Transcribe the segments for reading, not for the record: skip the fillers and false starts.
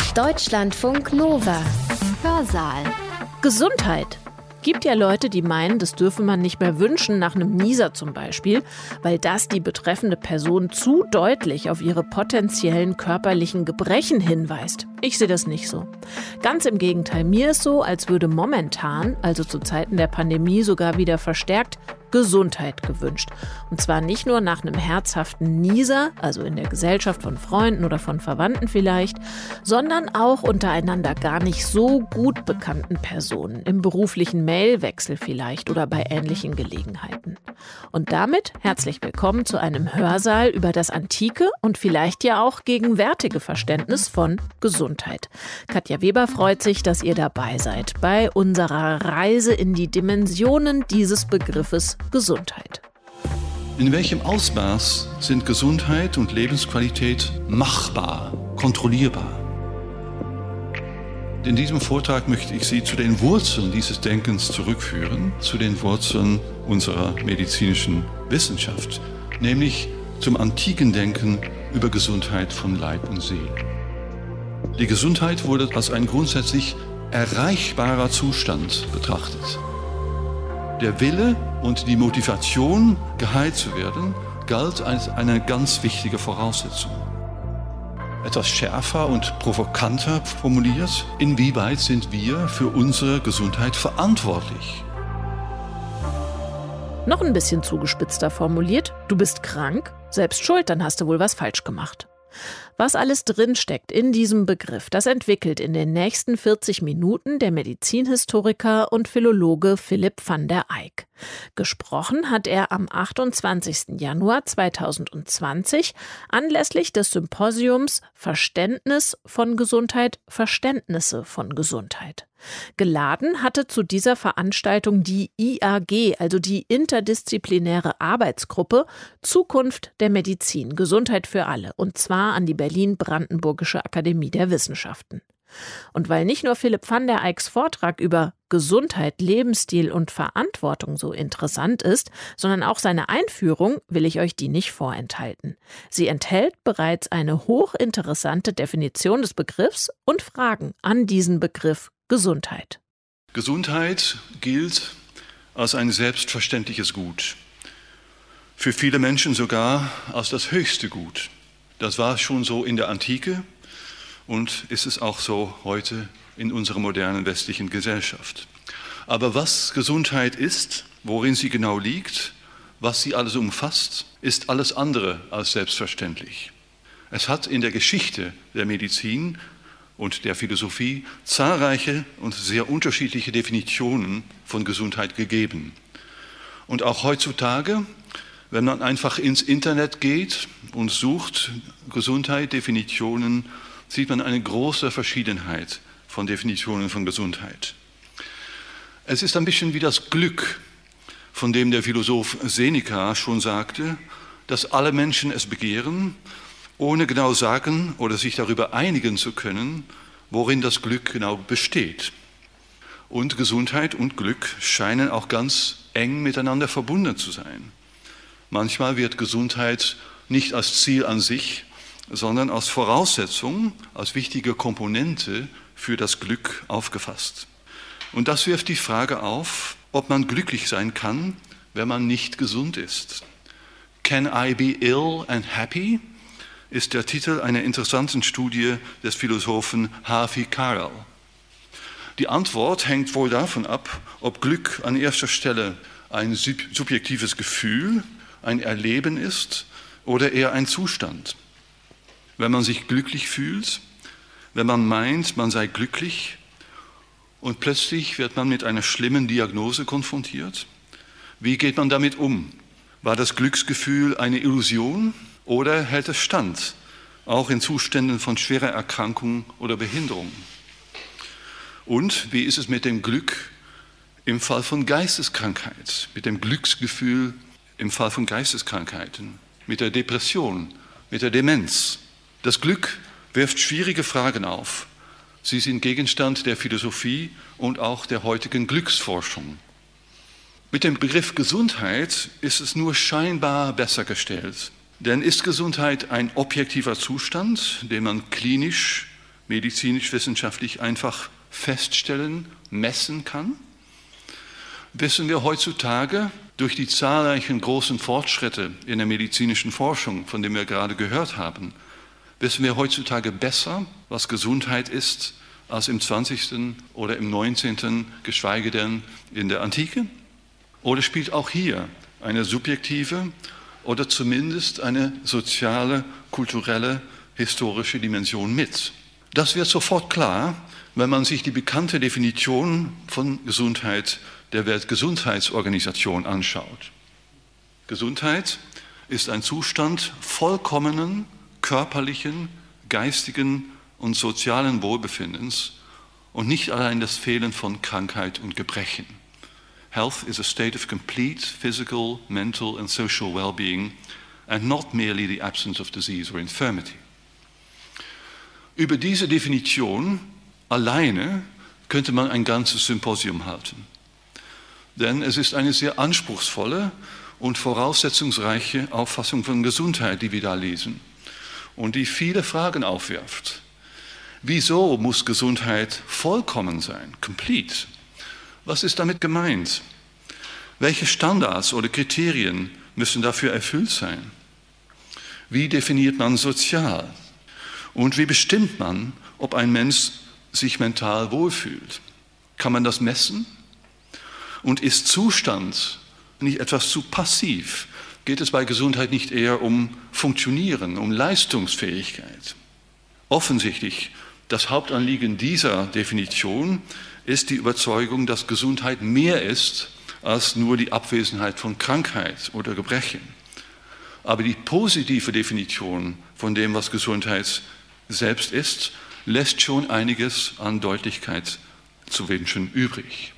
Deutschlandfunk Nova. Hörsaal. Gesundheit. Gibt ja Leute, die meinen, das dürfe man nicht mehr wünschen, nach einem Nieser zum Beispiel, weil das die betreffende Person zu deutlich auf ihre potenziellen körperlichen Gebrechen hinweist. Ich sehe das nicht so. Ganz im Gegenteil, mir ist so, als würde momentan, also zu Zeiten der Pandemie sogar wieder verstärkt, Gesundheit gewünscht. Und zwar nicht nur nach einem herzhaften Nieser, also in der Gesellschaft von Freunden oder von Verwandten vielleicht, sondern auch untereinander gar nicht so gut bekannten Personen, im beruflichen Mailwechsel vielleicht oder bei ähnlichen Gelegenheiten. Und damit herzlich willkommen zu einem Hörsaal über das antike und vielleicht ja auch gegenwärtige Verständnis von Gesundheit. Katja Weber freut sich, dass ihr dabei seid bei unserer Reise in die Dimensionen dieses Begriffes Gesundheit. In welchem Ausmaß sind Gesundheit und Lebensqualität machbar, kontrollierbar? In diesem Vortrag möchte ich Sie zu den Wurzeln dieses Denkens zurückführen, zu den Wurzeln unserer medizinischen Wissenschaft, nämlich zum antiken Denken über Gesundheit von Leib und Seele. Die Gesundheit wurde als ein grundsätzlich erreichbarer Zustand betrachtet. Der Wille und die Motivation, geheilt zu werden, galt als eine ganz wichtige Voraussetzung. Etwas schärfer und provokanter formuliert, inwieweit sind wir für unsere Gesundheit verantwortlich? Noch ein bisschen zugespitzter formuliert, du bist krank, selbst schuld, dann hast du wohl was falsch gemacht. Was alles drinsteckt in diesem Begriff, das entwickelt in den nächsten 40 Minuten der Medizinhistoriker und Philologe Philipp van der Eyck. Gesprochen hat er am 28. Januar 2020 anlässlich des Symposiums Verständnis von Gesundheit, Verständnisse von Gesundheit. Geladen hatte zu dieser Veranstaltung die IAG, also die interdisziplinäre Arbeitsgruppe Zukunft der Medizin, Gesundheit für alle, und zwar an die Berlin-Brandenburgische Akademie der Wissenschaften. Und weil nicht nur Philipp van der Eycks Vortrag über Gesundheit, Lebensstil und Verantwortung so interessant ist, sondern auch seine Einführung, will ich euch die nicht vorenthalten. Sie enthält bereits eine hochinteressante Definition des Begriffs und Fragen an diesen Begriff Gesundheit. Gesundheit gilt als ein selbstverständliches Gut. Für viele Menschen sogar als das höchste Gut. Das war schon so in der Antike und ist es auch so heute in unserer modernen westlichen Gesellschaft. Aber was Gesundheit ist, worin sie genau liegt, was sie alles umfasst, ist alles andere als selbstverständlich. Es hat in der Geschichte der Medizin und der Philosophie zahlreiche und sehr unterschiedliche Definitionen von Gesundheit gegeben. Und auch heutzutage, wenn man einfach ins Internet geht und sucht Gesundheit, Definitionen, sieht man eine große Verschiedenheit von Definitionen von Gesundheit. Es ist ein bisschen wie das Glück, von dem der Philosoph Seneca schon sagte, dass alle Menschen es begehren, ohne genau sagen oder sich darüber einigen zu können, worin das Glück genau besteht. Und Gesundheit und Glück scheinen auch ganz eng miteinander verbunden zu sein. Manchmal wird Gesundheit nicht als Ziel an sich, sondern als Voraussetzung, als wichtige Komponente für das Glück aufgefasst. Und das wirft die Frage auf, ob man glücklich sein kann, wenn man nicht gesund ist. Can I be ill and happy? Ist der Titel einer interessanten Studie des Philosophen Harvey Karel. Die Antwort hängt wohl davon ab, ob Glück an erster Stelle ein subjektives Gefühl, ein Erleben ist oder eher ein Zustand. Wenn man sich glücklich fühlt, wenn man meint, man sei glücklich und plötzlich wird man mit einer schlimmen Diagnose konfrontiert, wie geht man damit um? War das Glücksgefühl eine Illusion? Oder hält es stand, auch in Zuständen von schwerer Erkrankung oder Behinderung? Und wie ist es mit dem Glück im Fall von Geisteskrankheit, mit dem Glücksgefühl im Fall von Geisteskrankheiten, mit der Depression, mit der Demenz? Das Glück wirft schwierige Fragen auf. Sie sind Gegenstand der Philosophie und auch der heutigen Glücksforschung. Mit dem Begriff Gesundheit ist es nur scheinbar besser gestellt. Denn ist Gesundheit ein objektiver Zustand, den man klinisch medizinisch-wissenschaftlich einfach feststellen, messen kann, wissen wir heutzutage durch die zahlreichen großen Fortschritte in der medizinischen Forschung, von denen wir gerade gehört haben, wissen wir heutzutage besser, was Gesundheit ist, als im 20. oder im 19., geschweige denn in der Antike? Oder spielt auch hier eine subjektive oder zumindest eine soziale, kulturelle, historische Dimension mit? Das wird sofort klar, wenn man sich die bekannte Definition von Gesundheit der Weltgesundheitsorganisation anschaut. Gesundheit ist ein Zustand vollkommenen körperlichen, geistigen und sozialen Wohlbefindens und nicht allein das Fehlen von Krankheit und Gebrechen. Health is a state of complete physical, mental and social well-being and not merely the absence of disease or infirmity. Über diese Definition alleine könnte man ein ganzes Symposium halten. Denn es ist eine sehr anspruchsvolle und voraussetzungsreiche Auffassung von Gesundheit, die wir da lesen und die viele Fragen aufwirft. Wieso muss Gesundheit vollkommen sein, complete? Was ist damit gemeint? Welche Standards oder Kriterien müssen dafür erfüllt sein? Wie definiert man sozial? Und wie bestimmt man, ob ein Mensch sich mental wohlfühlt? Kann man das messen? Und ist Zustand nicht etwas zu passiv? Geht es bei Gesundheit nicht eher um Funktionieren, um Leistungsfähigkeit? Offensichtlich, das Hauptanliegen dieser Definition ist die Überzeugung, dass Gesundheit mehr ist als nur die Abwesenheit von Krankheit oder Gebrechen. Aber die positive Definition von dem, was Gesundheit selbst ist, lässt schon einiges an Deutlichkeit zu wünschen übrig.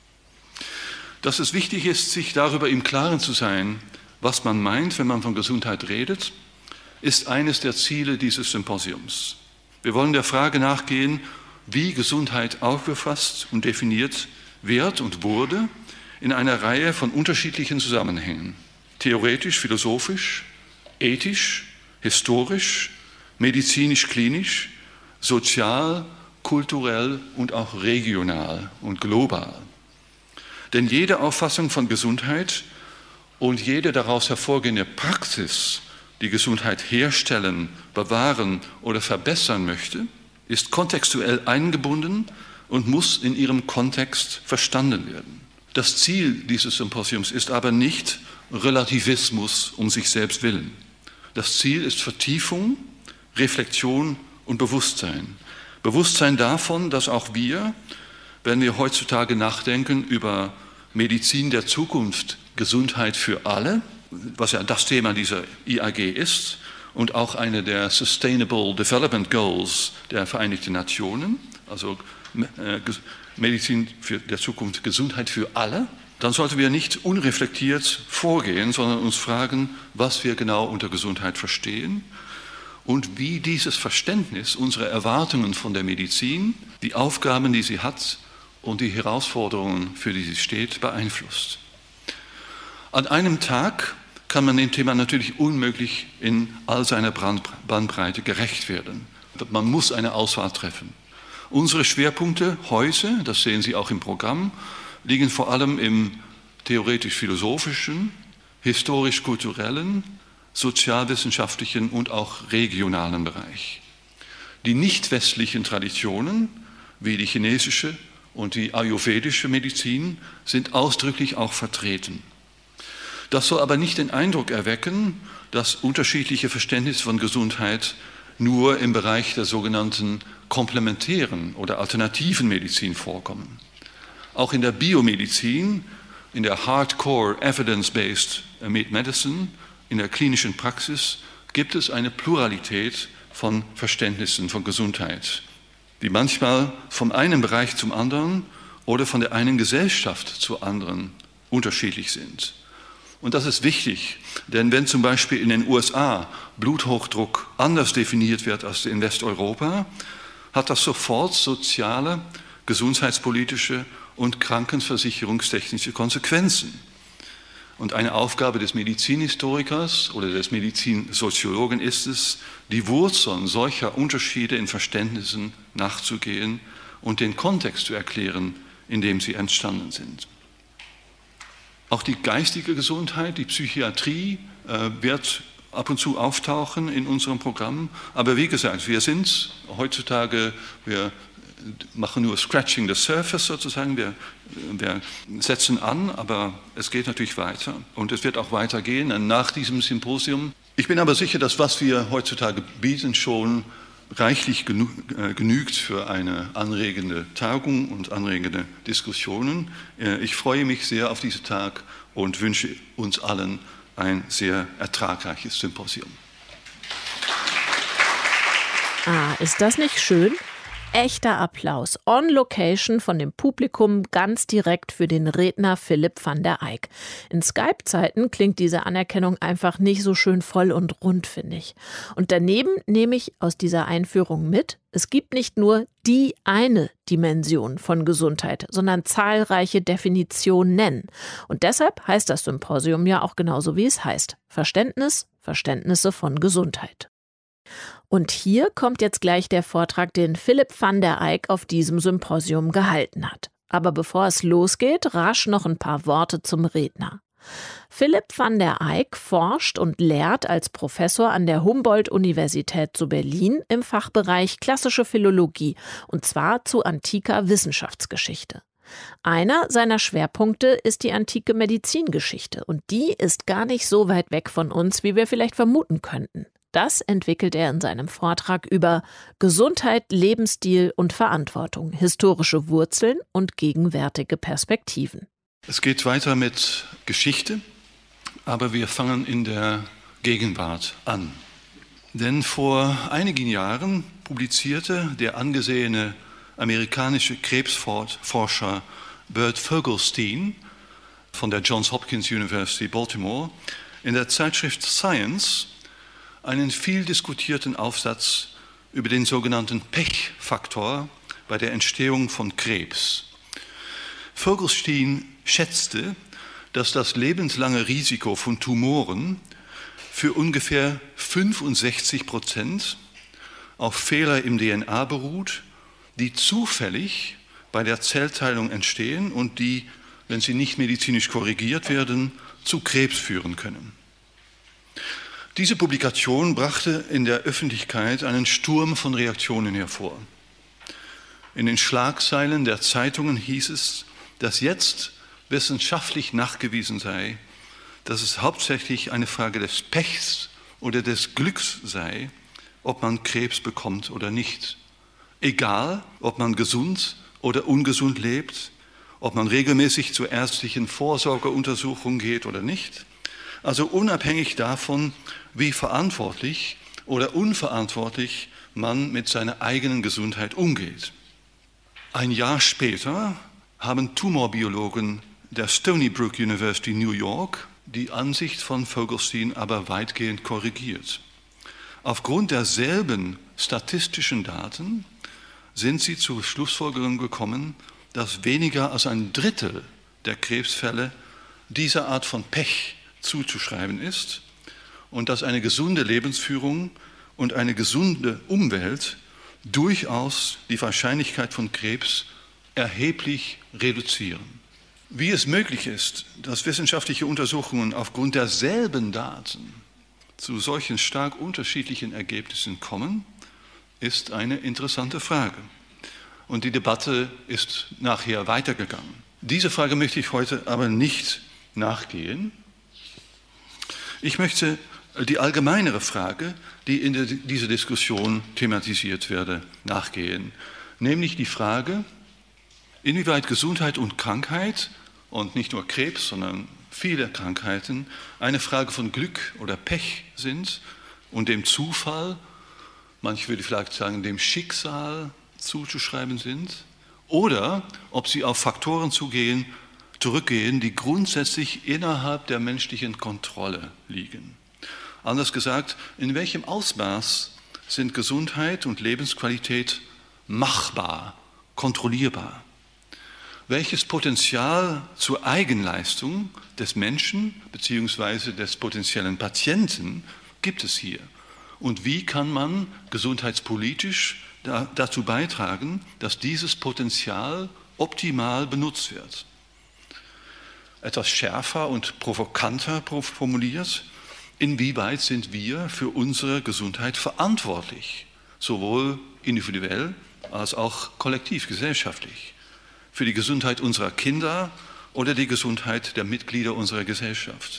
Dass es wichtig ist, sich darüber im Klaren zu sein, was man meint, wenn man von Gesundheit redet, ist eines der Ziele dieses Symposiums. Wir wollen der Frage nachgehen, wie Gesundheit aufgefasst und definiert wird und wurde in einer Reihe von unterschiedlichen Zusammenhängen. Theoretisch, philosophisch, ethisch, historisch, medizinisch-klinisch, sozial, kulturell und auch regional und global. Denn jede Auffassung von Gesundheit und jede daraus hervorgehende Praxis, die Gesundheit herstellen, bewahren oder verbessern möchte, ist kontextuell eingebunden und muss in ihrem Kontext verstanden werden. Das Ziel dieses Symposiums ist aber nicht Relativismus um sich selbst willen. Das Ziel ist Vertiefung, Reflexion und Bewusstsein. Bewusstsein davon, dass auch wir, wenn wir heutzutage nachdenken über Medizin der Zukunft, Gesundheit für alle, was ja das Thema dieser IAG ist und auch eine der Sustainable Development Goals der Vereinigten Nationen, also Medizin der Zukunft, Gesundheit für alle, dann sollten wir nicht unreflektiert vorgehen, sondern uns fragen, was wir genau unter Gesundheit verstehen und wie dieses Verständnis unsere Erwartungen von der Medizin, die Aufgaben, die sie hat und die Herausforderungen, für die sie steht, beeinflusst. An einem Tag kann man dem Thema natürlich unmöglich in all seiner Bandbreite gerecht werden. Man muss eine Auswahl treffen. Unsere Schwerpunkte heute, das sehen Sie auch im Programm, liegen vor allem im theoretisch-philosophischen, historisch-kulturellen, sozialwissenschaftlichen und auch regionalen Bereich. Die nicht-westlichen Traditionen, wie die chinesische und die ayurvedische Medizin, sind ausdrücklich auch vertreten. Das soll aber nicht den Eindruck erwecken, dass unterschiedliche Verständnisse von Gesundheit nur im Bereich der sogenannten komplementären oder alternativen Medizin vorkommen. Auch in der Biomedizin, in der Hardcore Evidence-Based Medicine, in der klinischen Praxis gibt es eine Pluralität von Verständnissen von Gesundheit, die manchmal vom einen Bereich zum anderen oder von der einen Gesellschaft zur anderen unterschiedlich sind. Und das ist wichtig, denn wenn zum Beispiel in den USA Bluthochdruck anders definiert wird als in Westeuropa, hat das sofort soziale, gesundheitspolitische und krankenversicherungstechnische Konsequenzen. Und eine Aufgabe des Medizinhistorikers oder des Medizinsoziologen ist es, die Wurzeln solcher Unterschiede in Verständnissen nachzugehen und den Kontext zu erklären, in dem sie entstanden sind. Auch die geistige Gesundheit, die Psychiatrie wird ab und zu auftauchen in unserem Programm. Aber wie gesagt, wir sind heutzutage, wir machen nur Scratching the Surface sozusagen, wir setzen an, aber es geht natürlich weiter und es wird auch weitergehen nach diesem Symposium. Ich bin aber sicher, dass was wir heutzutage bieten schon reichlich genügt für eine anregende Tagung und anregende Diskussionen. Ich freue mich sehr auf diesen Tag und wünsche uns allen ein sehr ertragreiches Symposium. Ist das nicht schön? Echter Applaus on location von dem Publikum ganz direkt für den Redner Philipp van der Eyck. In Skype-Zeiten klingt diese Anerkennung einfach nicht so schön voll und rund, finde ich. Und daneben nehme ich aus dieser Einführung mit, es gibt nicht nur die eine Dimension von Gesundheit, sondern zahlreiche Definitionen. Und deshalb heißt das Symposium ja auch genauso, wie es heißt. Verständnisse von Gesundheit. Und hier kommt jetzt gleich der Vortrag, den Philipp van der Eyck auf diesem Symposium gehalten hat. Aber bevor es losgeht, rasch noch ein paar Worte zum Redner. Philipp van der Eyck forscht und lehrt als Professor an der Humboldt-Universität zu Berlin im Fachbereich Klassische Philologie, und zwar zu antiker Wissenschaftsgeschichte. Einer seiner Schwerpunkte ist die antike Medizingeschichte, und die ist gar nicht so weit weg von uns, wie wir vielleicht vermuten könnten. Das entwickelt er in seinem Vortrag über Gesundheit, Lebensstil und Verantwortung, historische Wurzeln und gegenwärtige Perspektiven. Es geht weiter mit Geschichte, aber wir fangen in der Gegenwart an. Denn vor einigen Jahren publizierte der angesehene amerikanische Krebsforscher Bert Vogelstein von der Johns Hopkins University Baltimore in der Zeitschrift Science einen viel diskutierten Aufsatz über den sogenannten Pechfaktor bei der Entstehung von Krebs. Vogelstein schätzte, dass das lebenslange Risiko von Tumoren für ungefähr 65% auf Fehler im DNA beruht, die zufällig bei der Zellteilung entstehen und die, wenn sie nicht medizinisch korrigiert werden, zu Krebs führen können. Diese Publikation brachte in der Öffentlichkeit einen Sturm von Reaktionen hervor. In den Schlagzeilen der Zeitungen hieß es, dass jetzt wissenschaftlich nachgewiesen sei, dass es hauptsächlich eine Frage des Pechs oder des Glücks sei, ob man Krebs bekommt oder nicht. Egal, ob man gesund oder ungesund lebt, ob man regelmäßig zur ärztlichen Vorsorgeuntersuchung geht oder nicht. Also unabhängig davon, wie verantwortlich oder unverantwortlich man mit seiner eigenen Gesundheit umgeht. Ein Jahr später haben Tumorbiologen der Stony Brook University New York die Ansicht von Vogelstein aber weitgehend korrigiert. Aufgrund derselben statistischen Daten sind sie zur Schlussfolgerung gekommen, dass weniger als ein Drittel der Krebsfälle dieser Art von Pech zuzuschreiben ist und dass eine gesunde Lebensführung und eine gesunde Umwelt durchaus die Wahrscheinlichkeit von Krebs erheblich reduzieren. Wie es möglich ist, dass wissenschaftliche Untersuchungen aufgrund derselben Daten zu solchen stark unterschiedlichen Ergebnissen kommen, ist eine interessante Frage. Und die Debatte ist nachher weitergegangen. Diese Frage möchte ich heute aber nicht nachgehen. Ich möchte die allgemeinere Frage, die in dieser Diskussion thematisiert werde, nachgehen. Nämlich die Frage, inwieweit Gesundheit und Krankheit, und nicht nur Krebs, sondern viele Krankheiten, eine Frage von Glück oder Pech sind und dem Zufall, manche würde vielleicht sagen, dem Schicksal zuzuschreiben sind, oder ob sie auf Faktoren zurückgehen, die grundsätzlich innerhalb der menschlichen Kontrolle liegen. Anders gesagt, in welchem Ausmaß sind Gesundheit und Lebensqualität machbar, kontrollierbar? Welches Potenzial zur Eigenleistung des Menschen bzw. des potenziellen Patienten gibt es hier? Und wie kann man gesundheitspolitisch dazu beitragen, dass dieses Potenzial optimal benutzt wird? Etwas schärfer und provokanter formuliert: Inwieweit sind wir für unsere Gesundheit verantwortlich, sowohl individuell als auch kollektiv, gesellschaftlich? Für die Gesundheit unserer Kinder oder die Gesundheit der Mitglieder unserer Gesellschaft?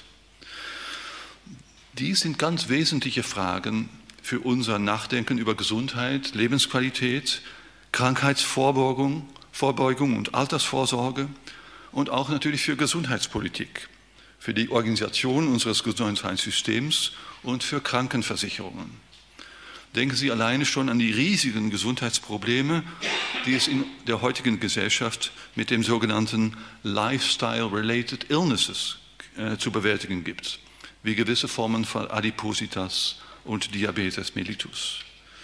Dies sind ganz wesentliche Fragen für unser Nachdenken über Gesundheit, Lebensqualität, Krankheitsvorbeugung und Altersvorsorge und auch natürlich für Gesundheitspolitik, für die Organisation unseres Gesundheitssystems und für Krankenversicherungen. Denken Sie alleine schon an die riesigen Gesundheitsprobleme, die es in der heutigen Gesellschaft mit dem sogenannten Lifestyle-Related Illnesses zu bewältigen gibt, wie gewisse Formen von Adipositas und Diabetes mellitus.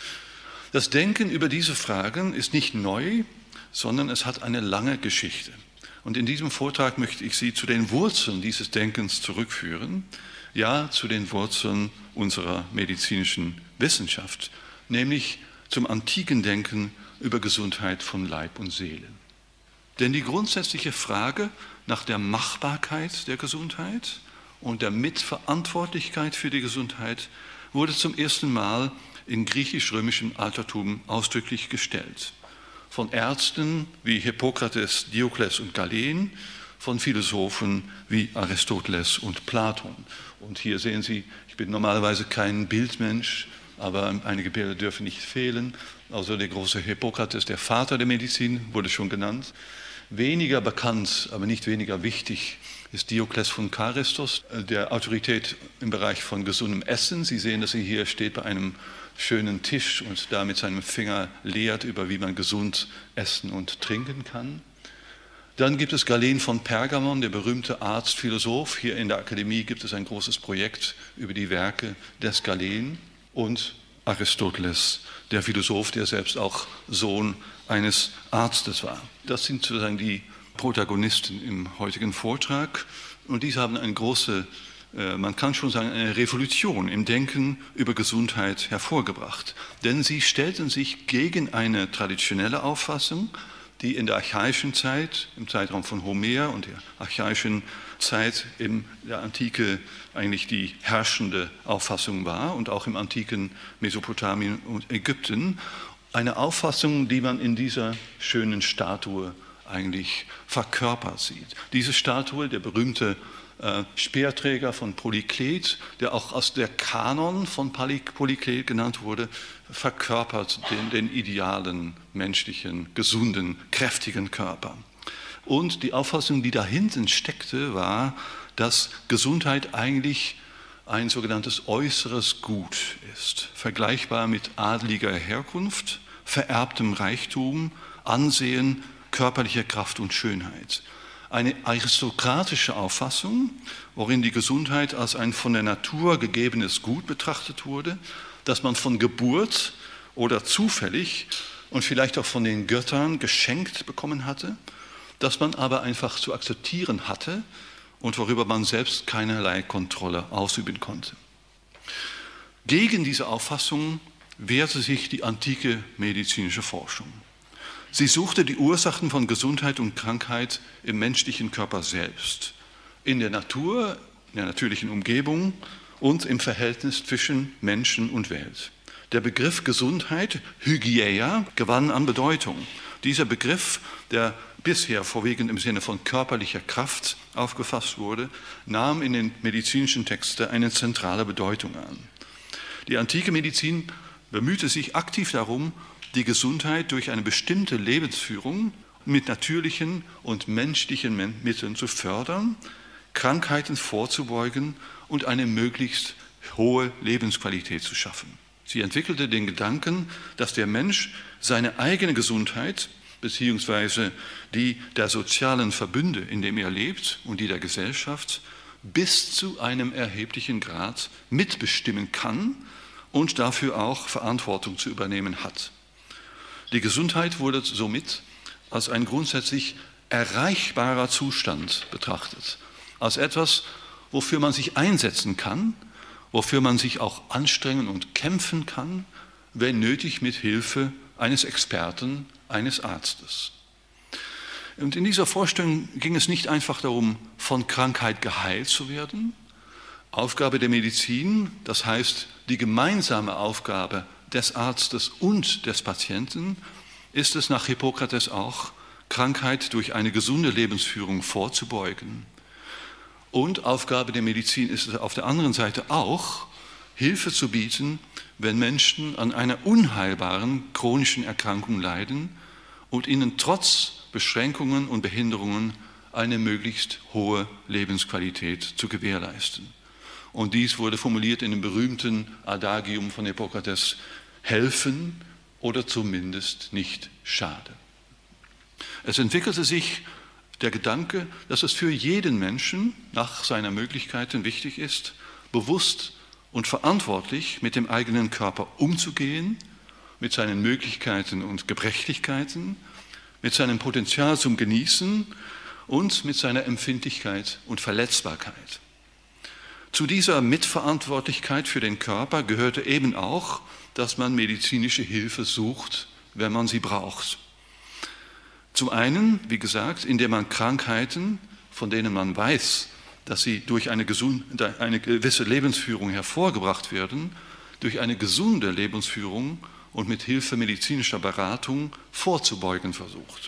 Das Denken über diese Fragen ist nicht neu, sondern es hat eine lange Geschichte. Und in diesem Vortrag möchte ich Sie zu den Wurzeln dieses Denkens zurückführen, ja, zu den Wurzeln unserer medizinischen Wissenschaft, nämlich zum antiken Denken über Gesundheit von Leib und Seele. Denn die grundsätzliche Frage nach der Machbarkeit der Gesundheit und der Mitverantwortlichkeit für die Gesundheit wurde zum ersten Mal im griechisch-römischen Altertum ausdrücklich gestellt. Von Ärzten wie Hippokrates, Diokles und Galen, von Philosophen wie Aristoteles und Platon. Und hier sehen Sie, ich bin normalerweise kein Bildmensch, aber einige Bilder dürfen nicht fehlen. Also der große Hippokrates, der Vater der Medizin, wurde schon genannt. Weniger bekannt, aber nicht weniger wichtig, ist Diokles von Charistos, der Autorität im Bereich von gesundem Essen. Sie sehen, dass er hier steht bei einem schönen Tisch und da mit seinem Finger lehrt über, wie man gesund essen und trinken kann. Dann gibt es Galen von Pergamon, der berühmte Arzt, Philosoph. Hier in der Akademie gibt es ein großes Projekt über die Werke des Galen. Und Aristoteles, der Philosoph, der selbst auch Sohn eines Arztes war. Das sind sozusagen die Protagonisten im heutigen Vortrag. Und diese haben eine große, man kann schon sagen, eine Revolution im Denken über Gesundheit hervorgebracht. Denn sie stellten sich gegen eine traditionelle Auffassung, die in der archaischen Zeit, im Zeitraum von Homer und der archaischen Zeit in der Antike eigentlich die herrschende Auffassung war und auch im antiken Mesopotamien und Ägypten. Eine Auffassung, die man in dieser schönen Statue eigentlich verkörpert sieht. Diese Statue, der berühmte Speerträger von Polyklet, der auch aus der Kanon von Polyklet genannt wurde, verkörpert den idealen, menschlichen, gesunden, kräftigen Körper. Und die Auffassung, die da hinten steckte, war, dass Gesundheit eigentlich ein sogenanntes äußeres Gut ist, vergleichbar mit adliger Herkunft, vererbtem Reichtum, Ansehen, körperlicher Kraft und Schönheit. Eine aristokratische Auffassung, worin die Gesundheit als ein von der Natur gegebenes Gut betrachtet wurde, das man von Geburt oder zufällig und vielleicht auch von den Göttern geschenkt bekommen hatte, das man aber einfach zu akzeptieren hatte und worüber man selbst keinerlei Kontrolle ausüben konnte. Gegen diese Auffassung wehrte sich die antike medizinische Forschung. Sie suchte die Ursachen von Gesundheit und Krankheit im menschlichen Körper selbst, in der Natur, in der natürlichen Umgebung und im Verhältnis zwischen Menschen und Welt. Der Begriff Gesundheit, Hygieia, gewann an Bedeutung. Dieser Begriff, der bisher vorwiegend im Sinne von körperlicher Kraft aufgefasst wurde, nahm in den medizinischen Texten eine zentrale Bedeutung an. Die antike Medizin bemühte sich aktiv darum, die Gesundheit durch eine bestimmte Lebensführung mit natürlichen und menschlichen Mitteln zu fördern, Krankheiten vorzubeugen und eine möglichst hohe Lebensqualität zu schaffen. Sie entwickelte den Gedanken, dass der Mensch seine eigene Gesundheit beziehungsweise die der sozialen Verbünde, in dem er lebt und die der Gesellschaft, bis zu einem erheblichen Grad mitbestimmen kann und dafür auch Verantwortung zu übernehmen hat. Die Gesundheit wurde somit als ein grundsätzlich erreichbarer Zustand betrachtet, als etwas, wofür man sich einsetzen kann, wofür man sich auch anstrengen und kämpfen kann, wenn nötig mit Hilfe eines Experten, eines Arztes. Und in dieser Vorstellung ging es nicht einfach darum, von Krankheit geheilt zu werden. Aufgabe der Medizin, das heißt die gemeinsame Aufgabe des Arztes und des Patienten, ist es nach Hippokrates auch, Krankheit durch eine gesunde Lebensführung vorzubeugen. Und Aufgabe der Medizin ist es auf der anderen Seite auch, Hilfe zu bieten, wenn Menschen an einer unheilbaren chronischen Erkrankung leiden und ihnen trotz Beschränkungen und Behinderungen eine möglichst hohe Lebensqualität zu gewährleisten. Und dies wurde formuliert in dem berühmten Adagium von Hippokrates: helfen oder zumindest nicht schaden. Es entwickelte sich der Gedanke, dass es für jeden Menschen nach seiner Möglichkeiten wichtig ist, bewusst und verantwortlich mit dem eigenen Körper umzugehen, mit seinen Möglichkeiten und Gebrechlichkeiten, mit seinem Potenzial zum Genießen und mit seiner Empfindlichkeit und Verletzbarkeit. Zu dieser Mitverantwortlichkeit für den Körper gehörte eben auch, dass man medizinische Hilfe sucht, wenn man sie braucht. Zum einen, wie gesagt, indem man Krankheiten, von denen man weiß, dass sie durch eine gewisse Lebensführung hervorgebracht werden, durch eine gesunde Lebensführung und mit Hilfe medizinischer Beratung vorzubeugen versucht.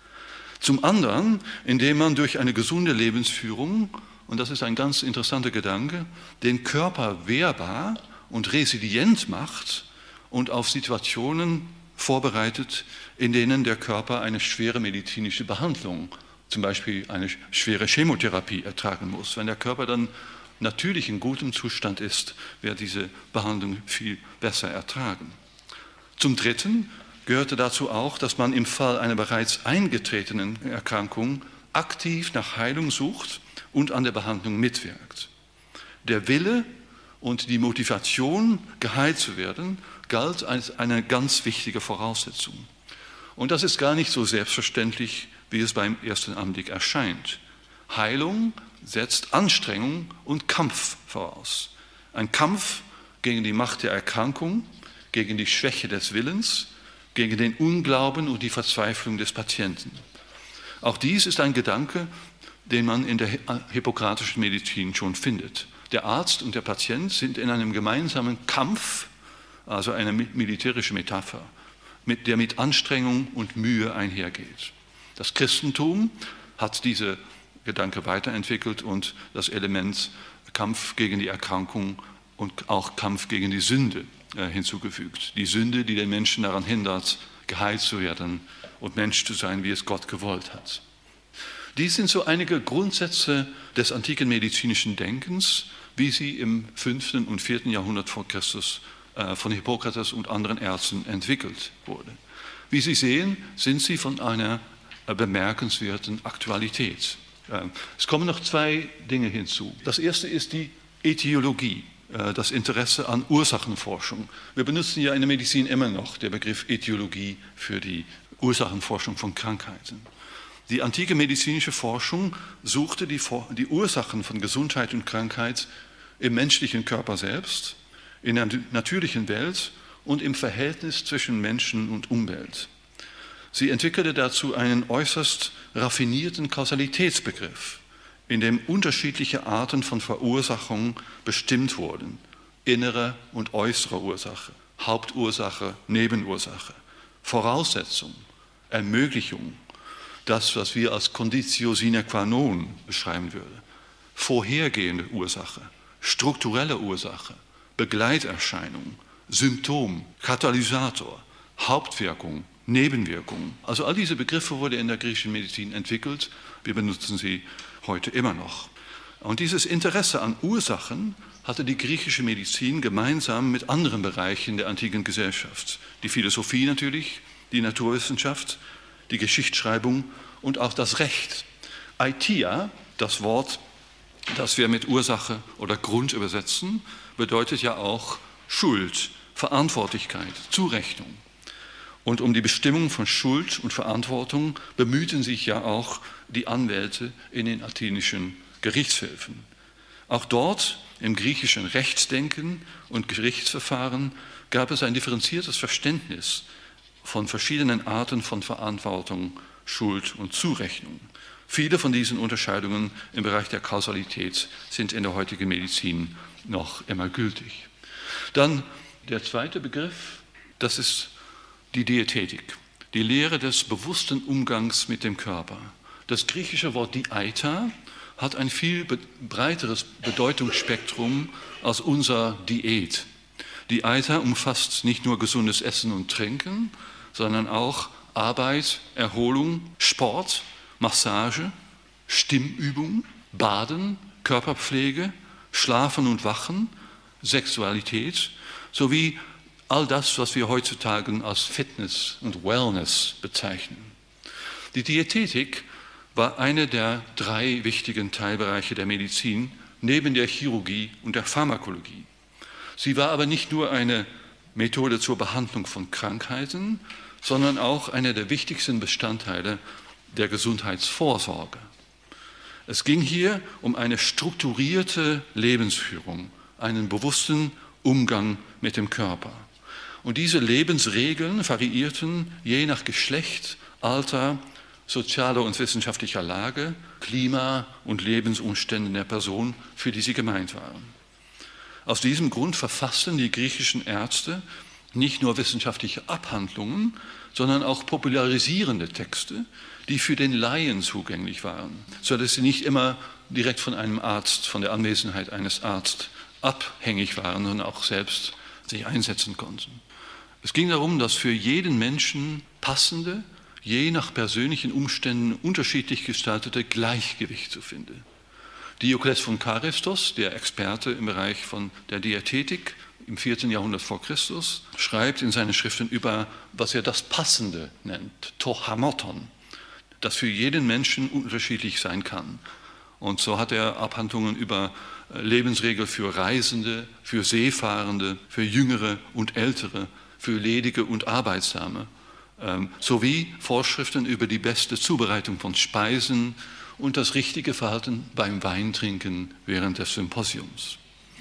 Zum anderen, indem man durch eine gesunde Lebensführung, und das ist ein ganz interessanter Gedanke, den Körper wehrbar und resilient macht und auf Situationen vorbereitet, in denen der Körper eine schwere medizinische Behandlung, zum Beispiel eine schwere Chemotherapie, ertragen muss. Wenn der Körper dann natürlich in gutem Zustand ist, wird diese Behandlung viel besser ertragen. Zum Dritten gehörte dazu auch, dass man im Fall einer bereits eingetretenen Erkrankung aktiv nach Heilung sucht und an der Behandlung mitwirkt. Der Wille und die Motivation, geheilt zu werden, galt als eine ganz wichtige Voraussetzung. Und das ist gar nicht so selbstverständlich, wie es beim ersten Anblick erscheint. Heilung setzt Anstrengung und Kampf voraus. Ein Kampf gegen die Macht der Erkrankung, gegen die Schwäche des Willens, gegen den Unglauben und die Verzweiflung des Patienten. Auch dies ist ein Gedanke, den man in der hippokratischen Medizin schon findet. Der Arzt und der Patient sind in einem gemeinsamen Kampf, also eine militärische Metapher, der mit Anstrengung und Mühe einhergeht. Das Christentum hat diese Gedanke weiterentwickelt und das Element Kampf gegen die Erkrankung und auch Kampf gegen die Sünde hinzugefügt. Die Sünde, die den Menschen daran hindert, geheilt zu werden und Mensch zu sein, wie es Gott gewollt hat. Dies sind so einige Grundsätze des antiken medizinischen Denkens, wie sie im 5. und 4. Jahrhundert vor Christus von Hippokrates und anderen Ärzten entwickelt wurde. Wie Sie sehen, sind sie von einer bemerkenswerten Aktualität. Es kommen noch zwei Dinge hinzu. Das erste ist die Ätiologie, das Interesse an Ursachenforschung. Wir benutzen ja in der Medizin immer noch den Begriff Ätiologie für die Ursachenforschung von Krankheiten. Die antike medizinische Forschung suchte die Ursachen von Gesundheit und Krankheit im menschlichen Körper selbst, in der natürlichen Welt und im Verhältnis zwischen Menschen und Umwelt. Sie entwickelte dazu einen äußerst raffinierten Kausalitätsbegriff, in dem unterschiedliche Arten von Verursachung bestimmt wurden: innere und äußere Ursache, Hauptursache, Nebenursache, Voraussetzung, Ermöglichung, das, was wir als Conditio sine qua non beschreiben würden, vorhergehende Ursache, strukturelle Ursache, Begleiterscheinung, Symptom, Katalysator, Hauptwirkung, Nebenwirkung. Also all diese Begriffe wurden in der griechischen Medizin entwickelt. Wir benutzen sie heute immer noch. Und dieses Interesse an Ursachen hatte die griechische Medizin gemeinsam mit anderen Bereichen der antiken Gesellschaft. Die Philosophie natürlich, die Naturwissenschaft, die Geschichtsschreibung und auch das Recht. Aitia, das Wort, das wir mit Ursache oder Grund übersetzen, bedeutet ja auch Schuld, Verantwortlichkeit, Zurechnung. Und um die Bestimmung von Schuld und Verantwortung bemühten sich ja auch die Anwälte in den athenischen Gerichtshöfen. Auch dort im griechischen Rechtsdenken und Gerichtsverfahren gab es ein differenziertes Verständnis von verschiedenen Arten von Verantwortung, Schuld und Zurechnung. Viele von diesen Unterscheidungen im Bereich der Kausalität sind in der heutigen Medizin noch immer gültig. Dann der zweite Begriff, das ist die Diätetik, die Lehre des bewussten Umgangs mit dem Körper. Das griechische Wort Diaita hat ein viel breiteres Bedeutungsspektrum als unser Diät. Diaita umfasst nicht nur gesundes Essen und Trinken, sondern auch Arbeit, Erholung, Sport, Massage, Stimmübung, Baden, Körperpflege, Schlafen und Wachen, Sexualität sowie all das, was wir heutzutage als Fitness und Wellness bezeichnen. Die Diätetik war einer der 3 wichtigen Teilbereiche der Medizin neben der Chirurgie und der Pharmakologie. Sie war aber nicht nur eine Methode zur Behandlung von Krankheiten, sondern auch einer der wichtigsten Bestandteile der Gesundheitsvorsorge. Es ging hier um eine strukturierte Lebensführung, einen bewussten Umgang mit dem Körper. Und diese Lebensregeln variierten je nach Geschlecht, Alter, sozialer und wissenschaftlicher Lage, Klima und Lebensumständen der Person, für die sie gemeint waren. Aus diesem Grund verfassten die griechischen Ärzte nicht nur wissenschaftliche Abhandlungen, sondern auch popularisierende Texte, die für den Laien zugänglich waren, sodass sie nicht immer direkt von einem Arzt, von der Anwesenheit eines Arztes abhängig waren, sondern auch selbst sich einsetzen konnten. Es ging darum, dass für jeden Menschen passende, je nach persönlichen Umständen unterschiedlich gestaltete Gleichgewicht zu finden. Diokles von Charistos, der Experte im Bereich von der Diätetik im 4. Jahrhundert vor Christus, schreibt in seinen Schriften über, was er das Passende nennt, to hamoton, das für jeden Menschen unterschiedlich sein kann. Und so hat er Abhandlungen über Lebensregeln für Reisende, für Seefahrende, für Jüngere und Ältere, für Ledige und Arbeitsame, sowie Vorschriften über die beste Zubereitung von Speisen und das richtige Verhalten beim Weintrinken während des Symposiums.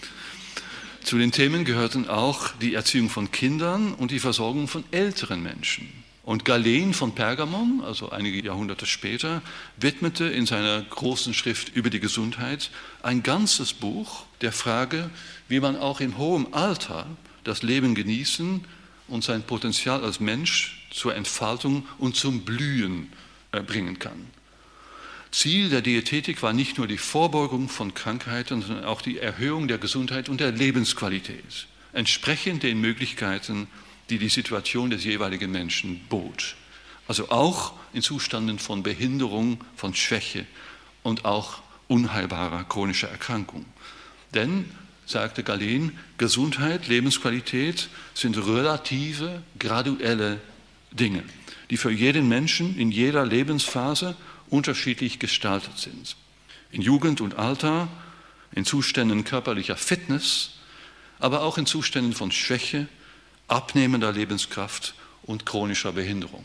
Zu den Themen gehörten auch die Erziehung von Kindern und die Versorgung von älteren Menschen. Und Galen von Pergamon, also einige Jahrhunderte später, widmete in seiner großen Schrift über die Gesundheit ein ganzes Buch der Frage, wie man auch in hohem Alter das Leben genießen und sein Potenzial als Mensch zur Entfaltung und zum Blühen bringen kann. Ziel der Diätetik war nicht nur die Vorbeugung von Krankheiten, sondern auch die Erhöhung der Gesundheit und der Lebensqualität, entsprechend den Möglichkeiten, die die Situation des jeweiligen Menschen bot. Also auch in Zuständen von Behinderung, von Schwäche und auch unheilbarer chronischer Erkrankung. Denn, sagte Galen, Gesundheit, Lebensqualität sind relative, graduelle Dinge, die für jeden Menschen in jeder Lebensphase unterschiedlich gestaltet sind. In Jugend und Alter, in Zuständen körperlicher Fitness, aber auch in Zuständen von Schwäche, abnehmender Lebenskraft und chronischer Behinderung.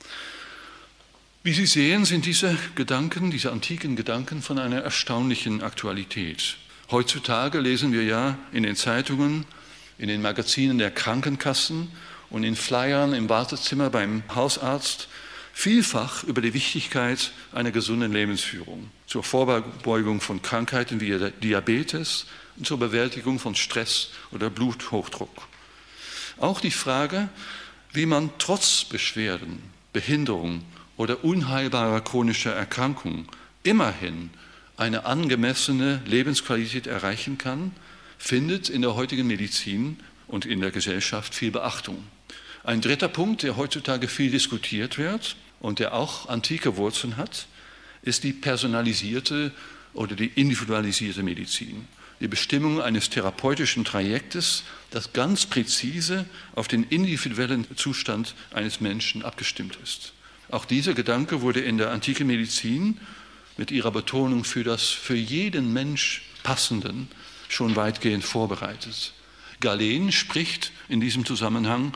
Wie Sie sehen, sind diese Gedanken, diese antiken Gedanken von einer erstaunlichen Aktualität. Heutzutage lesen wir ja in den Zeitungen, in den Magazinen der Krankenkassen und in Flyern im Wartezimmer beim Hausarzt vielfach über die Wichtigkeit einer gesunden Lebensführung zur Vorbeugung von Krankheiten wie Diabetes und zur Bewältigung von Stress oder Bluthochdruck. Auch die Frage, wie man trotz Beschwerden, Behinderung oder unheilbarer chronischer Erkrankung immerhin eine angemessene Lebensqualität erreichen kann, findet in der heutigen Medizin und in der Gesellschaft viel Beachtung. Ein dritter Punkt, der heutzutage viel diskutiert wird und der auch antike Wurzeln hat, ist die personalisierte oder die individualisierte Medizin. Die Bestimmung eines therapeutischen Trajektes, das ganz präzise auf den individuellen Zustand eines Menschen abgestimmt ist. Auch dieser Gedanke wurde in der antiken Medizin mit ihrer Betonung für das für jeden Mensch Passenden schon weitgehend vorbereitet. Galen spricht in diesem Zusammenhang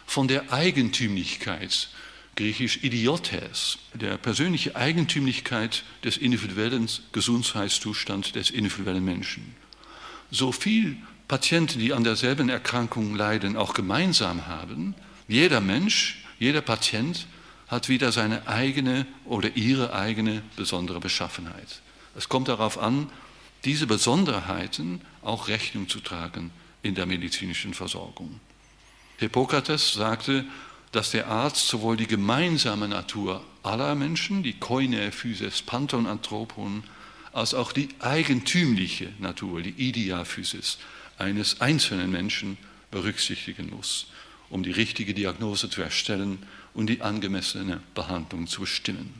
von der Eigentümlichkeit, griechisch Idiotes, der persönlichen Eigentümlichkeit des individuellen Gesundheitszustands des individuellen Menschen. So viel Patienten, die an derselben Erkrankung leiden, auch gemeinsam haben, jeder Mensch, jeder Patient hat wieder seine eigene oder ihre eigene besondere Beschaffenheit. Es kommt darauf an, diese Besonderheiten auch Rechnung zu tragen in der medizinischen Versorgung. Hippokrates sagte, dass der Arzt sowohl die gemeinsame Natur aller Menschen, die koine, physis, panton, anthropon, als auch die eigentümliche Natur, die idia physis, eines einzelnen Menschen berücksichtigen muss, um die richtige Diagnose zu erstellen und die angemessene Behandlung zu bestimmen.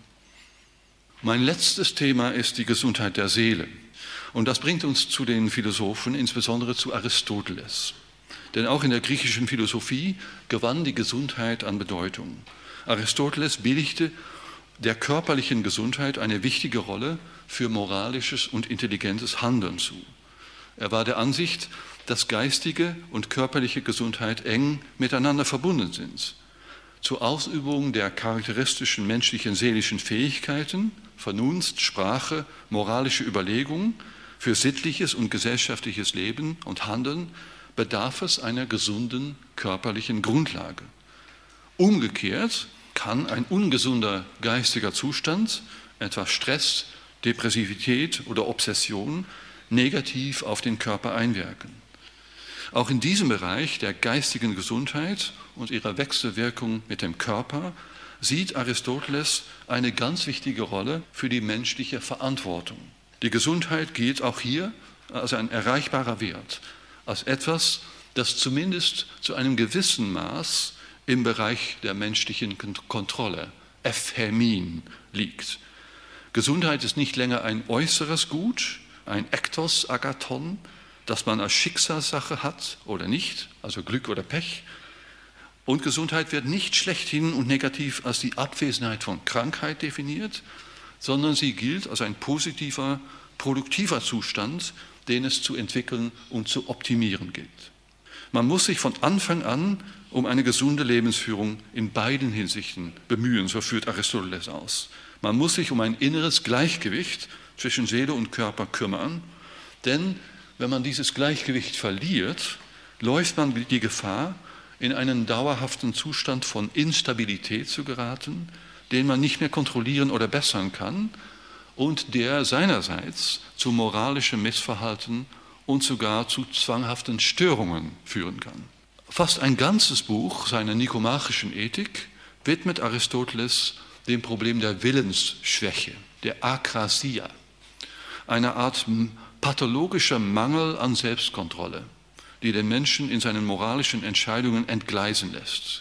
Mein letztes Thema ist die Gesundheit der Seele. Und das bringt uns zu den Philosophen, insbesondere zu Aristoteles. Denn auch in der griechischen Philosophie gewann die Gesundheit an Bedeutung. Aristoteles billigte der körperlichen Gesundheit eine wichtige Rolle für moralisches und intelligentes Handeln zu. Er war der Ansicht, dass geistige und körperliche Gesundheit eng miteinander verbunden sind. Zur Ausübung der charakteristischen menschlichen seelischen Fähigkeiten, Vernunft, Sprache, moralische Überlegung, für sittliches und gesellschaftliches Leben und Handeln bedarf es einer gesunden körperlichen Grundlage. Umgekehrt kann ein ungesunder geistiger Zustand, etwa Stress, Depressivität oder Obsession, negativ auf den Körper einwirken. Auch in diesem Bereich der geistigen Gesundheit und ihrer Wechselwirkung mit dem Körper sieht Aristoteles eine ganz wichtige Rolle für die menschliche Verantwortung. Die Gesundheit gilt auch hier als ein erreichbarer Wert, als etwas, das zumindest zu einem gewissen Maß im Bereich der menschlichen Kontrolle, Ephemin, liegt. Gesundheit ist nicht länger ein äußeres Gut, ein Ektos Agathon, das man als Schicksalssache hat oder nicht, also Glück oder Pech. Und Gesundheit wird nicht schlechthin und negativ als die Abwesenheit von Krankheit definiert, sondern sie gilt als ein positiver, produktiver Zustand, den es zu entwickeln und zu optimieren gilt. Man muss sich von Anfang an um eine gesunde Lebensführung in beiden Hinsichten bemühen, so führt Aristoteles aus. Man muss sich um ein inneres Gleichgewicht zwischen Seele und Körper kümmern, denn wenn man dieses Gleichgewicht verliert, läuft man die Gefahr, in einen dauerhaften Zustand von Instabilität zu geraten, den man nicht mehr kontrollieren oder bessern kann und der seinerseits zu moralischem Missverhalten und sogar zu zwanghaften Störungen führen kann. Fast ein ganzes Buch seiner nikomachischen Ethik widmet Aristoteles dem Problem der Willensschwäche, der Akrasia, einer Art pathologischer Mangel an Selbstkontrolle, die den Menschen in seinen moralischen Entscheidungen entgleisen lässt.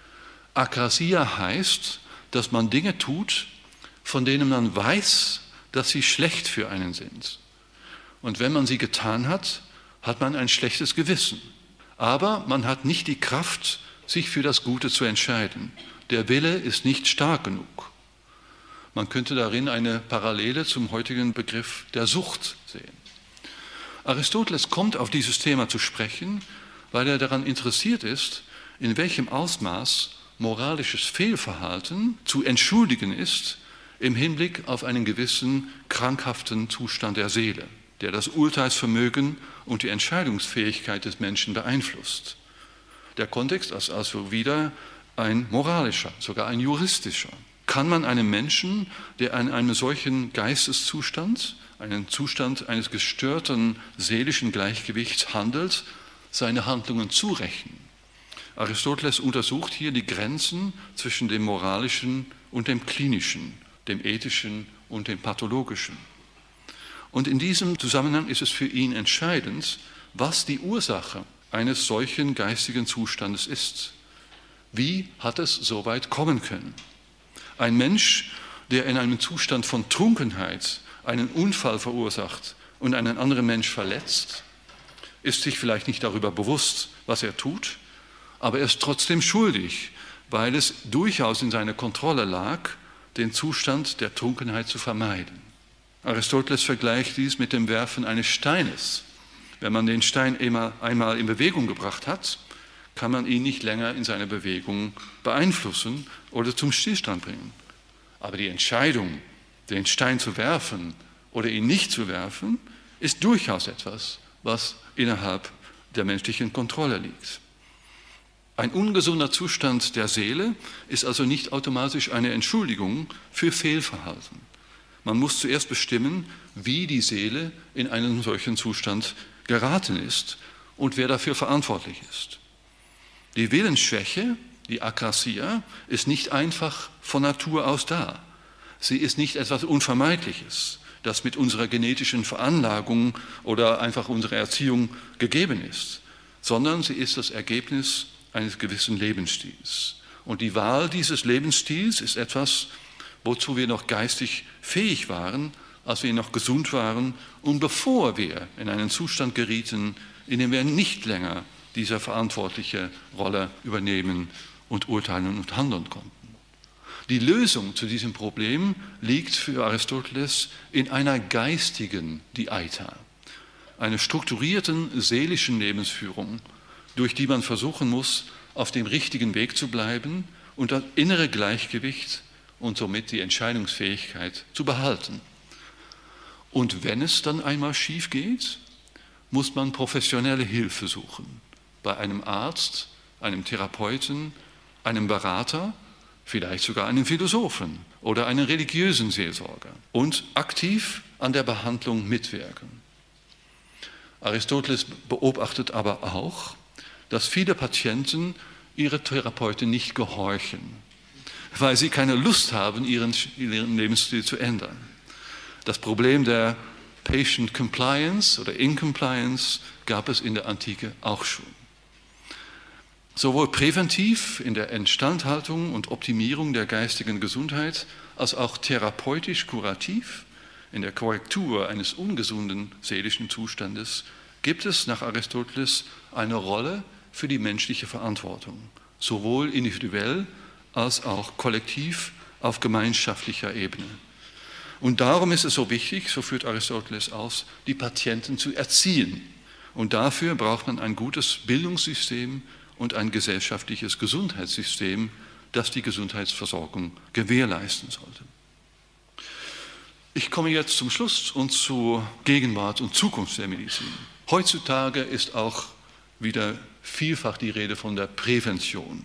Akrasia heißt, dass man Dinge tut, von denen man weiß, dass sie schlecht für einen sind. Und wenn man sie getan hat, hat man ein schlechtes Gewissen. Aber man hat nicht die Kraft, sich für das Gute zu entscheiden. Der Wille ist nicht stark genug. Man könnte darin eine Parallele zum heutigen Begriff der Sucht sehen. Aristoteles kommt auf dieses Thema zu sprechen, weil er daran interessiert ist, in welchem Ausmaß moralisches Fehlverhalten zu entschuldigen ist im Hinblick auf einen gewissen krankhaften Zustand der Seele, der das Urteilsvermögen und die Entscheidungsfähigkeit des Menschen beeinflusst. Der Kontext ist also wieder ein moralischer, sogar ein juristischer. Kann man einem Menschen, der in einem solchen Geisteszustand, einen Zustand eines gestörten seelischen Gleichgewichts handelt, seine Handlungen zurechnen? Aristoteles untersucht hier die Grenzen zwischen dem Moralischen und dem Klinischen, dem Ethischen und dem Pathologischen. Und in diesem Zusammenhang ist es für ihn entscheidend, was die Ursache eines solchen geistigen Zustandes ist. Wie hat es so weit kommen können? Ein Mensch, der in einem Zustand von Trunkenheit einen Unfall verursacht und einen anderen Mensch verletzt, ist sich vielleicht nicht darüber bewusst, was er tut, aber er ist trotzdem schuldig, weil es durchaus in seiner Kontrolle lag, den Zustand der Trunkenheit zu vermeiden. Aristoteles vergleicht dies mit dem Werfen eines Steines. Wenn man den Stein einmal in Bewegung gebracht hat, kann man ihn nicht länger in seiner Bewegung beeinflussen oder zum Stillstand bringen. Aber die Entscheidung, den Stein zu werfen oder ihn nicht zu werfen, ist durchaus etwas, was innerhalb der menschlichen Kontrolle liegt. Ein ungesunder Zustand der Seele ist also nicht automatisch eine Entschuldigung für Fehlverhalten. Man muss zuerst bestimmen, wie die Seele in einen solchen Zustand geraten ist und wer dafür verantwortlich ist. Die Willensschwäche, die Akrasia, ist nicht einfach von Natur aus da. Sie ist nicht etwas Unvermeidliches, das mit unserer genetischen Veranlagung oder einfach unserer Erziehung gegeben ist, sondern sie ist das Ergebnis eines gewissen Lebensstils. Und die Wahl dieses Lebensstils ist etwas, wozu wir noch geistig fähig waren, als wir noch gesund waren und bevor wir in einen Zustand gerieten, in dem wir nicht länger diese verantwortliche Rolle übernehmen und urteilen und handeln konnten. Die Lösung zu diesem Problem liegt für Aristoteles in einer geistigen Diaita, einer strukturierten seelischen Lebensführung, durch die man versuchen muss, auf dem richtigen Weg zu bleiben und das innere Gleichgewicht und somit die Entscheidungsfähigkeit zu behalten. Und wenn es dann einmal schief geht, muss man professionelle Hilfe suchen. Bei einem Arzt, einem Therapeuten, einem Berater, vielleicht sogar einem Philosophen oder einem religiösen Seelsorger und aktiv an der Behandlung mitwirken. Aristoteles beobachtet aber auch, dass viele Patienten ihre Therapeuten nicht gehorchen, weil sie keine Lust haben, ihren Lebensstil zu ändern. Das Problem der Patient Compliance oder Incompliance gab es in der Antike auch schon. Sowohl präventiv in der Instandhaltung und Optimierung der geistigen Gesundheit als auch therapeutisch kurativ in der Korrektur eines ungesunden seelischen Zustandes gibt es nach Aristoteles eine Rolle für die menschliche Verantwortung, sowohl individuell als auch kollektiv auf gemeinschaftlicher Ebene. Und darum ist es so wichtig, so führt Aristoteles aus, die Patienten zu erziehen. Und dafür braucht man ein gutes Bildungssystem und ein gesellschaftliches Gesundheitssystem, das die Gesundheitsversorgung gewährleisten sollte. Ich komme jetzt zum Schluss und zur Gegenwart und Zukunft der Medizin. Heutzutage ist auch wieder vielfach die Rede von der Prävention.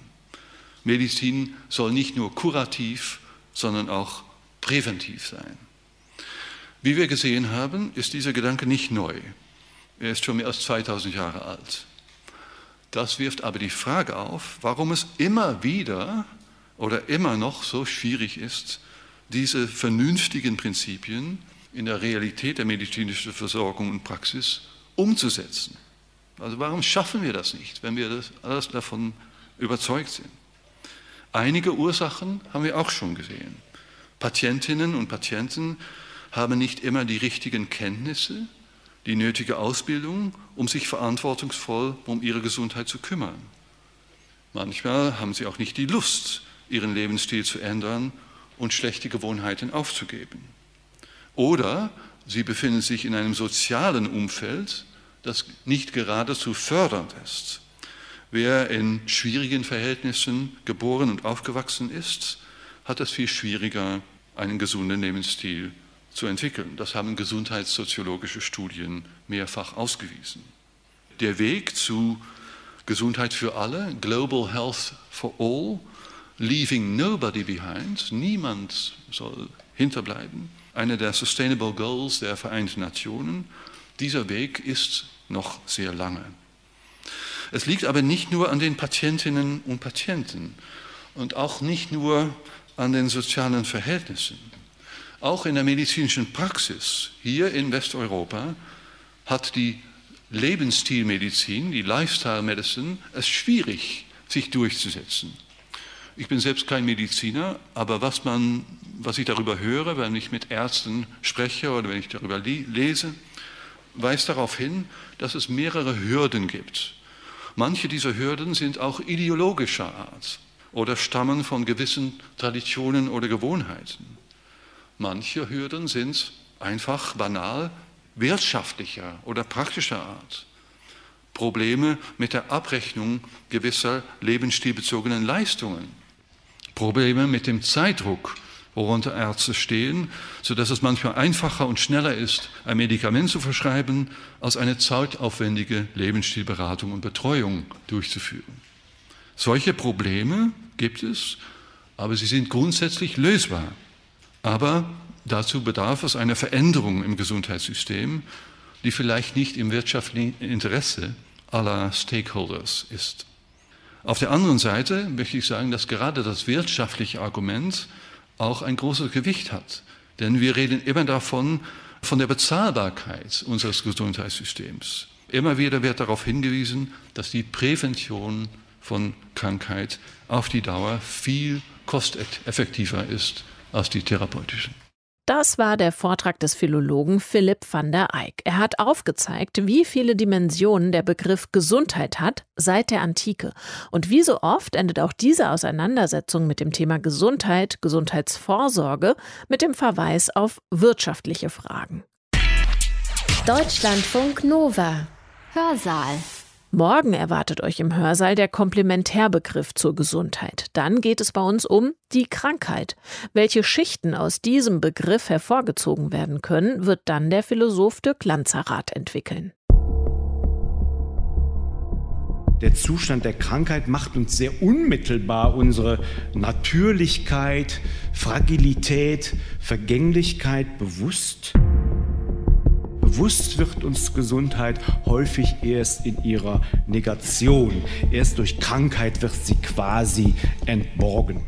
Medizin soll nicht nur kurativ, sondern auch präventiv sein. Wie wir gesehen haben, ist dieser Gedanke nicht neu. Er ist schon mehr als 2000 Jahre alt. Das wirft aber die Frage auf, warum es immer wieder oder immer noch so schwierig ist, diese vernünftigen Prinzipien in der Realität der medizinischen Versorgung und Praxis umzusetzen. Also warum schaffen wir das nicht, wenn wir alles davon überzeugt sind? Einige Ursachen haben wir auch schon gesehen. Patientinnen und Patienten haben nicht immer die richtigen Kenntnisse, die nötige Ausbildung, um sich verantwortungsvoll um ihre Gesundheit zu kümmern. Manchmal haben sie auch nicht die Lust, ihren Lebensstil zu ändern und schlechte Gewohnheiten aufzugeben. Oder sie befinden sich in einem sozialen Umfeld, das nicht geradezu fördernd ist. Wer in schwierigen Verhältnissen geboren und aufgewachsen ist, hat es viel schwieriger, einen gesunden Lebensstil zu entwickeln. Das haben gesundheitssoziologische Studien mehrfach ausgewiesen. Der Weg zu Gesundheit für alle, Global Health for All, Leaving Nobody Behind, niemand soll hinterbleiben, einer der Sustainable Goals der Vereinten Nationen, dieser Weg ist noch sehr lange. Es liegt aber nicht nur an den Patientinnen und Patienten und auch nicht nur an den sozialen Verhältnissen. Auch in der medizinischen Praxis hier in Westeuropa hat die Lebensstilmedizin, die Lifestyle Medicine, es schwierig, sich durchzusetzen. Ich bin selbst kein Mediziner, aber was ich darüber höre, wenn ich mit Ärzten spreche oder wenn ich darüber lese, weist darauf hin, dass es mehrere Hürden gibt. Manche dieser Hürden sind auch ideologischer Art oder stammen von gewissen Traditionen oder Gewohnheiten. Manche Hürden sind einfach banal wirtschaftlicher oder praktischer Art. Probleme mit der Abrechnung gewisser lebensstilbezogenen Leistungen, Probleme mit dem Zeitdruck, worunter Ärzte stehen, sodass es manchmal einfacher und schneller ist, ein Medikament zu verschreiben, als eine zeitaufwendige Lebensstilberatung und Betreuung durchzuführen. Solche Probleme gibt es, aber sie sind grundsätzlich lösbar. Aber dazu bedarf es einer Veränderung im Gesundheitssystem, die vielleicht nicht im wirtschaftlichen Interesse aller Stakeholders ist. Auf der anderen Seite möchte ich sagen, dass gerade das wirtschaftliche Argument auch ein großes Gewicht hat. Denn wir reden immer von der Bezahlbarkeit unseres Gesundheitssystems. Immer wieder wird darauf hingewiesen, dass die Prävention von Krankheit auf die Dauer viel kosteffektiver ist als die therapeutische. Das war der Vortrag des Philologen Philipp van der Eyck. Er hat aufgezeigt, wie viele Dimensionen der Begriff Gesundheit hat seit der Antike. Und wie so oft endet auch diese Auseinandersetzung mit dem Thema Gesundheit, Gesundheitsvorsorge mit dem Verweis auf wirtschaftliche Fragen. Deutschlandfunk Nova. Hörsaal. Morgen erwartet euch im Hörsaal der Komplementärbegriff zur Gesundheit. Dann geht es bei uns um die Krankheit. Welche Schichten aus diesem Begriff hervorgezogen werden können, wird dann der Philosoph Dirk Lanzerath entwickeln. Der Zustand der Krankheit macht uns sehr unmittelbar unsere Natürlichkeit, Fragilität, Vergänglichkeit bewusst. Bewusst wird uns Gesundheit häufig erst in ihrer Negation. Erst durch Krankheit wird sie quasi entborgen.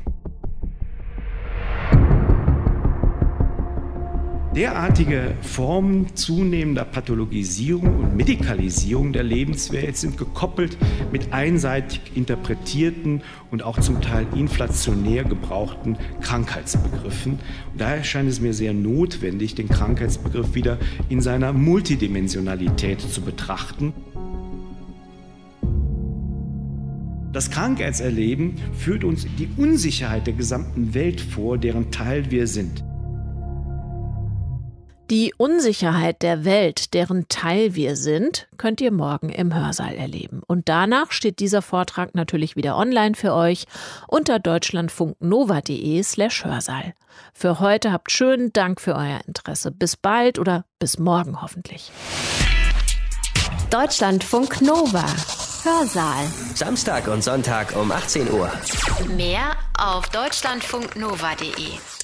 Derartige Formen zunehmender Pathologisierung und Medikalisierung der Lebenswelt sind gekoppelt mit einseitig interpretierten und auch zum Teil inflationär gebrauchten Krankheitsbegriffen. Und daher scheint es mir sehr notwendig, den Krankheitsbegriff wieder in seiner Multidimensionalität zu betrachten. Das Krankheitserleben führt uns in die Unsicherheit der gesamten Welt vor, deren Teil wir sind. Die Unsicherheit der Welt, deren Teil wir sind, könnt ihr morgen im Hörsaal erleben. Und danach steht dieser Vortrag natürlich wieder online für euch unter deutschlandfunknova.de/Hörsaal. Für heute habt schönen Dank für euer Interesse. Bis bald oder bis morgen hoffentlich. Deutschlandfunk Nova. Hörsaal. Samstag und Sonntag um 18 Uhr. Mehr auf deutschlandfunknova.de.